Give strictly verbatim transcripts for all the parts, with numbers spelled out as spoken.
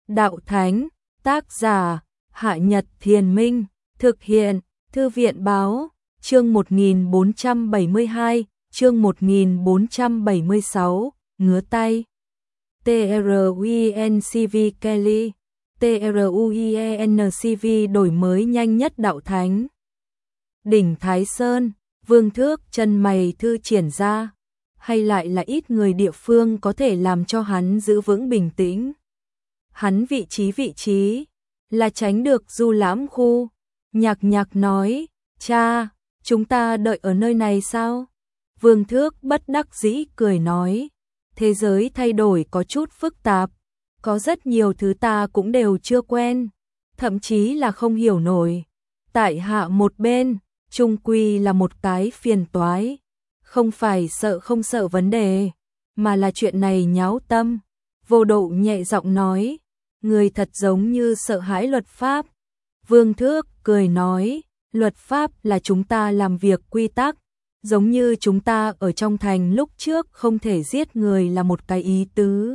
Đạo Thánh, tác giả, Hạ Nhật Thiền Minh, thực hiện, Thư viện Báo, chương một nghìn bốn trăm bảy mươi hai, chương một nghìn bốn trăm bảy mươi sáu, ngứa tay. TRUINCV Kelly, TRUINCV đổi mới nhanh nhất Đạo Thánh. Đỉnh Thái Sơn, Vương Thước chân mày thư triển ra, hay lại là ít người địa phương có thể làm cho hắn giữ vững bình tĩnh. Hắn vị trí vị trí, là tránh được du lãm khu. Nhạc Nhạc nói, cha, chúng ta đợi ở nơi này sao? Vương Thước bất đắc dĩ cười nói, thế giới thay đổi có chút phức tạp, có rất nhiều thứ ta cũng đều chưa quen, thậm chí là không hiểu nổi. Tại hạ một bên, chung quy là một cái phiền toái, không phải sợ không sợ vấn đề, mà là chuyện này nháo tâm. Vô Độ nhẹ giọng nói, người thật giống như sợ hãi luật pháp. Vương Thước cười nói, luật pháp là chúng ta làm việc quy tắc, giống như chúng ta ở trong thành lúc trước không thể giết người là một cái ý tứ.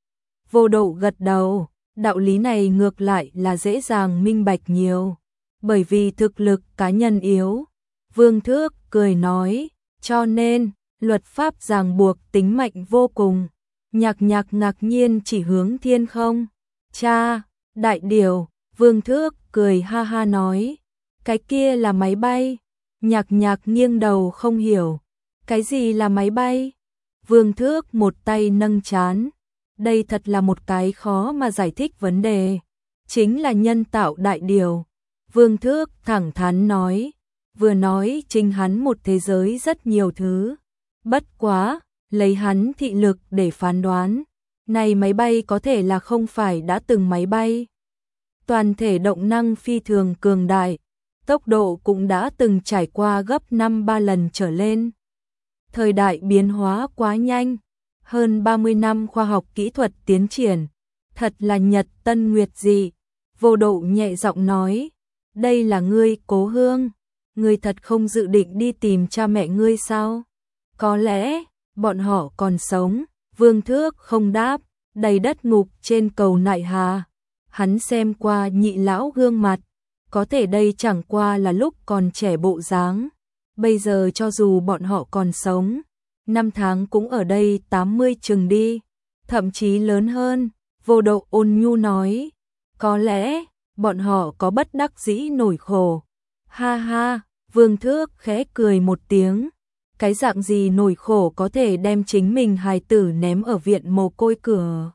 Vô Độ gật đầu, đạo lý này ngược lại là dễ dàng minh bạch nhiều, bởi vì thực lực cá nhân yếu. Vương Thước cười nói, cho nên, luật pháp ràng buộc tính mạnh vô cùng. Nhạc Nhạc ngạc nhiên chỉ hướng thiên không. Cha, đại điều. Vương Thước cười ha ha nói, cái kia là máy bay. Nhạc Nhạc nghiêng đầu không hiểu, cái gì là máy bay? Vương Thước một tay nâng trán, đây thật là một cái khó mà giải thích vấn đề, chính là nhân tạo đại điều. Vương Thước thẳng thắn nói, vừa nói chính hắn một thế giới rất nhiều thứ, bất quá, lấy hắn thị lực để phán đoán, này máy bay có thể là không phải đã từng máy bay. Toàn thể động năng phi thường cường đại, tốc độ cũng đã từng trải qua gấp năm ba lần trở lên. Thời đại biến hóa quá nhanh, hơn ba mươi năm khoa học kỹ thuật tiến triển, thật là nhật tân nguyệt dị. Vô Độ nhẹ giọng nói, đây là ngươi cố hương, ngươi thật không dự định đi tìm cha mẹ ngươi sao? Có lẽ, bọn họ còn sống. Vương Thước không đáp, đầy đất ngục trên cầu Nại Hà. Hắn xem qua nhị lão gương mặt, có thể đây chẳng qua là lúc còn trẻ bộ dáng. Bây giờ cho dù bọn họ còn sống, năm tháng cũng ở đây tám mươi chừng đi, thậm chí lớn hơn. Vô Độ ôn nhu nói, có lẽ, bọn họ có bất đắc dĩ nổi khổ. Ha ha, Vương Thước khẽ cười một tiếng. Cái dạng gì nổi khổ có thể đem chính mình hài tử ném ở viện mồ côi cửa?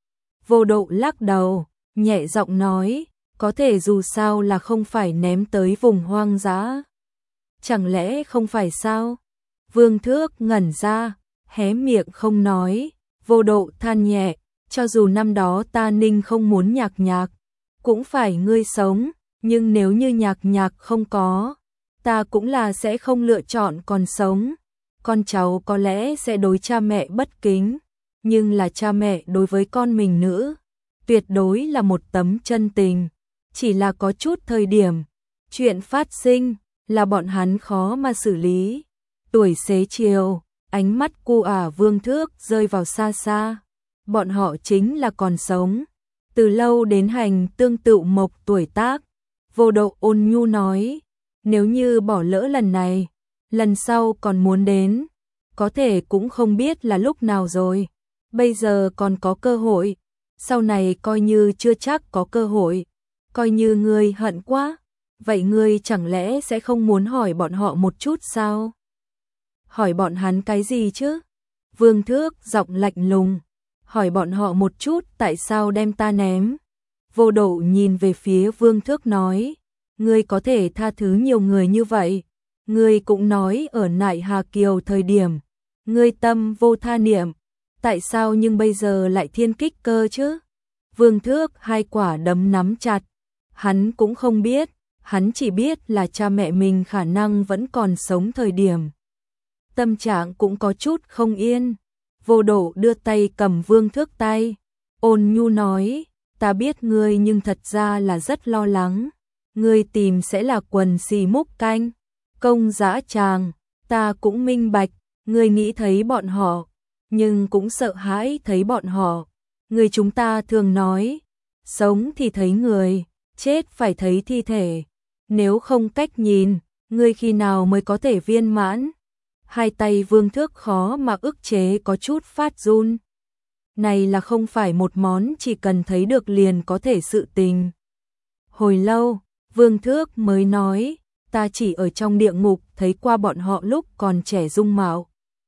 Vô Độ lắc đầu, nhẹ giọng nói, có thể dù sao là không phải ném tới vùng hoang dã. Chẳng lẽ không phải sao? Vương Thước ngẩn ra, hé miệng không nói. Vô Độ than nhẹ, cho dù năm đó ta Ninh không muốn Nhạc Nhạc, cũng phải ngươi sống, nhưng nếu như Nhạc Nhạc không có, ta cũng là sẽ không lựa chọn còn sống. Con cháu có lẽ sẽ đối cha mẹ bất kính, nhưng là cha mẹ đối với con mình nữ, tuyệt đối là một tấm chân tình. Chỉ là có chút thời điểm, chuyện phát sinh là bọn hắn khó mà xử lý. Tuổi xế chiều, ánh mắt cu ả Vương Thước rơi vào xa xa. Bọn họ chính là còn sống, từ lâu đến hành tương tự mộc tuổi tác. Vô Độ ôn nhu nói, nếu như bỏ lỡ lần này, lần sau còn muốn đến, có thể cũng không biết là lúc nào rồi. Bây giờ còn có cơ hội, sau này coi như chưa chắc có cơ hội. Coi như ngươi hận quá, vậy ngươi chẳng lẽ sẽ không muốn hỏi bọn họ một chút sao? Hỏi bọn hắn cái gì chứ? Vương Thước giọng lạnh lùng, hỏi bọn họ một chút tại sao đem ta ném. Vô Độ nhìn về phía Vương Thước nói, ngươi có thể tha thứ nhiều người như vậy, ngươi cũng nói ở Nại Hà Kiều thời điểm, ngươi tâm vô tha niệm, tại sao nhưng bây giờ lại thiên kích cơ chứ? Vương Thước hai quả đấm nắm chặt, hắn cũng không biết, hắn chỉ biết là cha mẹ mình khả năng vẫn còn sống thời điểm. Tâm trạng cũng có chút không yên. Vô Độ đưa tay cầm Vương Thước tay, ôn nhu nói, ta biết ngươi nhưng thật ra là rất lo lắng. Ngươi tìm sẽ là quần xì múc canh, công dã tràng, ta cũng minh bạch, ngươi nghĩ thấy bọn họ, nhưng cũng sợ hãi thấy bọn họ. Người chúng ta thường nói, sống thì thấy người, chết phải thấy thi thể. Nếu không cách nhìn, ngươi khi nào mới có thể viên mãn? Hai tay Vương Thước khó mà ức chế có chút phát run. Này là không phải một món chỉ cần thấy được liền có thể sự tình. Hồi lâu, Vương Thước mới nói, ta chỉ ở trong địa ngục thấy qua bọn họ lúc còn trẻ dung mạo.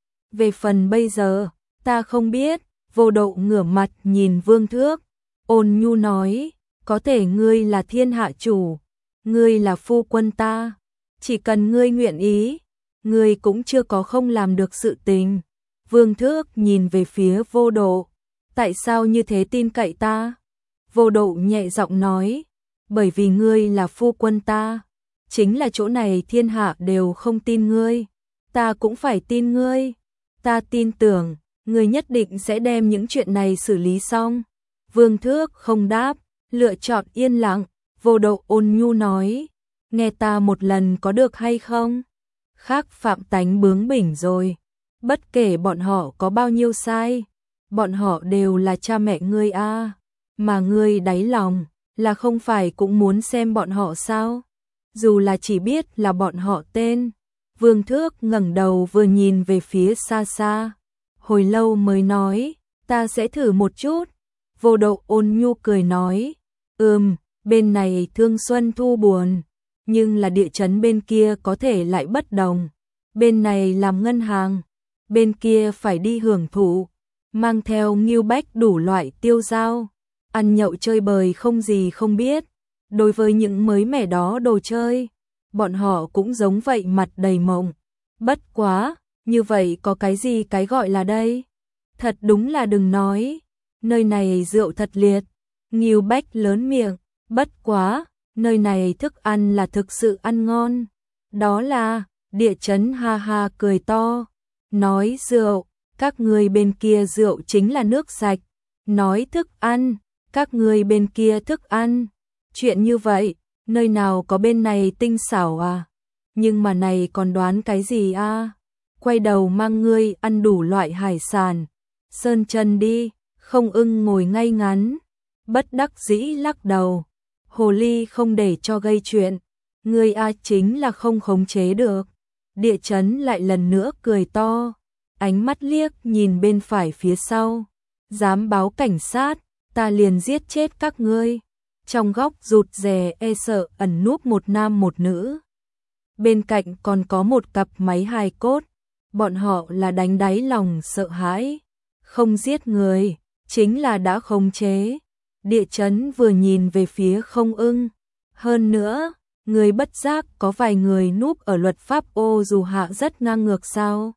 Về phần bây giờ, ta không biết. Vô Độ ngửa mặt nhìn Vương Thước, ôn nhu nói, có thể ngươi là thiên hạ chủ, ngươi là phu quân ta, chỉ cần ngươi nguyện ý, ngươi cũng chưa có không làm được sự tình. Vương Thước nhìn về phía Vô Độ, tại sao như thế tin cậy ta? Vô Độ nhẹ giọng nói, bởi vì ngươi là phu quân ta, chính là chỗ này thiên hạ đều không tin ngươi, ta cũng phải tin ngươi, ta tin tưởng ngươi nhất định sẽ đem những chuyện này xử lý xong. Vương Thước không đáp, lựa chọn yên lặng. Vô Độ ôn nhu nói, nghe ta một lần có được hay không? Khác phạm tánh bướng bỉnh rồi, bất kể bọn họ có bao nhiêu sai, bọn họ đều là cha mẹ ngươi a, mà ngươi đáy lòng là không phải cũng muốn xem bọn họ sao? Dù là chỉ biết là bọn họ tên. Vương Thước ngẩng đầu vừa nhìn về phía xa xa, hồi lâu mới nói, ta sẽ thử một chút. Vô Độ ôn nhu cười nói, ừm, bên này thương xuân thu buồn, nhưng là địa chấn bên kia có thể lại bất đồng. Bên này làm ngân hàng, bên kia phải đi hưởng thụ, mang theo nghêu bách đủ loại tiêu dao, ăn nhậu chơi bời không gì không biết. Đối với những mới mẻ đó đồ chơi, bọn họ cũng giống vậy mặt đầy mộng. Bất quá, như vậy có cái gì cái gọi là đây? Thật đúng là đừng nói, nơi này rượu thật liệt. Ngưu Bách lớn miệng, bất quá, nơi này thức ăn là thực sự ăn ngon. Đó là, địa chấn ha ha cười to, nói rượu, các người bên kia rượu chính là nước sạch, nói thức ăn, các người bên kia thức ăn. Chuyện như vậy, nơi nào có bên này tinh xảo à? Nhưng mà này còn đoán cái gì a? Quay đầu mang ngươi ăn đủ loại hải sản. Sơn chân đi, Không Ưng ngồi ngay ngắn, bất đắc dĩ lắc đầu. Hồ ly không để cho gây chuyện, ngươi a chính là không khống chế được. Địa chấn lại lần nữa cười to, ánh mắt liếc nhìn bên phải phía sau. Dám báo cảnh sát, ta liền giết chết các ngươi. Trong góc rụt rè e sợ ẩn núp một nam một nữ. Bên cạnh còn có một cặp máy hài cốt, bọn họ là đánh đáy lòng sợ hãi, không giết người, chính là đã khống chế. Địa chấn vừa nhìn về phía Không Ưng, hơn nữa, người bất giác có vài người núp ở luật pháp ô dù hạ rất ngang ngược sao.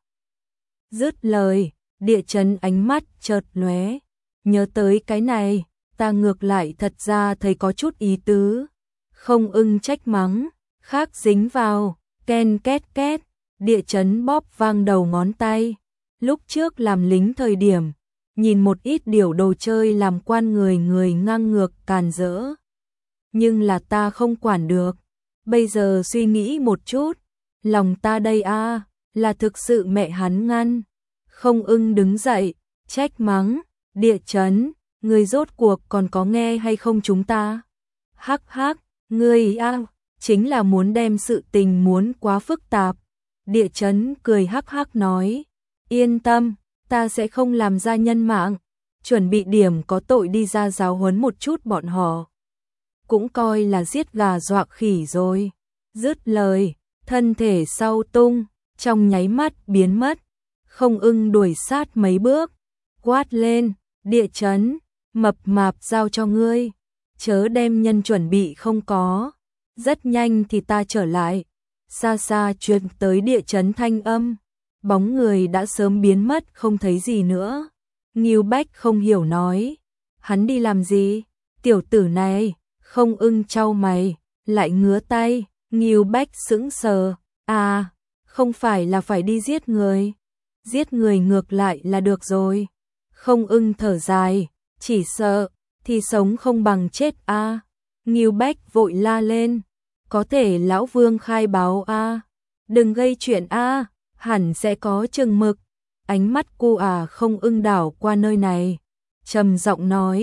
Dứt lời, địa chấn ánh mắt chợt lóe, nhớ tới cái này, ta ngược lại thật ra thấy có chút ý tứ. Không Ưng trách mắng, khác dính vào, ken két két, địa chấn bóp vang đầu ngón tay. Lúc trước làm lính thời điểm, nhìn một ít điều đồ chơi làm quan người người ngang ngược càn rỡ. Nhưng là ta không quản được, bây giờ suy nghĩ một chút, lòng ta đây a là thực sự mẹ hắn ngăn. Không Ưng đứng dậy, trách mắng, địa chấn, ngươi rốt cuộc còn có nghe hay không chúng ta? Hắc hắc, ngươi a chính là muốn đem sự tình muốn quá phức tạp. Địa chấn cười hắc hắc nói, yên tâm, ta sẽ không làm ra nhân mạng, chuẩn bị điểm có tội đi ra giáo huấn một chút bọn họ. Cũng coi là giết gà dọa khỉ rồi. Dứt lời, thân thể sau tung, trong nháy mắt biến mất. Không Ưng đuổi sát mấy bước, quát lên, địa chấn, mập mạp giao cho ngươi, chớ đem nhân chuẩn bị không có. Rất nhanh thì ta trở lại, xa xa truyền tới địa chấn thanh âm, bóng người đã sớm biến mất không thấy gì nữa. Ngưu Bách không hiểu nói, hắn đi làm gì? Tiểu tử này. Không Ưng chau mày, lại ngứa tay. Ngưu Bách sững sờ, à, không phải là phải đi giết người, giết người ngược lại là được rồi. Không Ưng thở dài, chỉ sợ thì sống không bằng chết a. À. Ngưu Bách vội la lên, có thể lão Vương khai báo a, à. Đừng gây chuyện a, à. Hẳn sẽ có chừng mực. Ánh mắt cô à Không Ưng đảo qua nơi này, trầm giọng nói,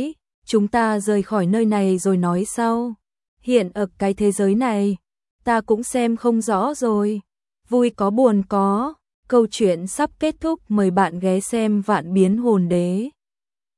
chúng ta rời khỏi nơi này rồi nói sau. Hiện ở cái thế giới này, ta cũng xem không rõ rồi. Vui có buồn có, câu chuyện sắp kết thúc, mời bạn ghé xem Vạn Biến Hồn Đế.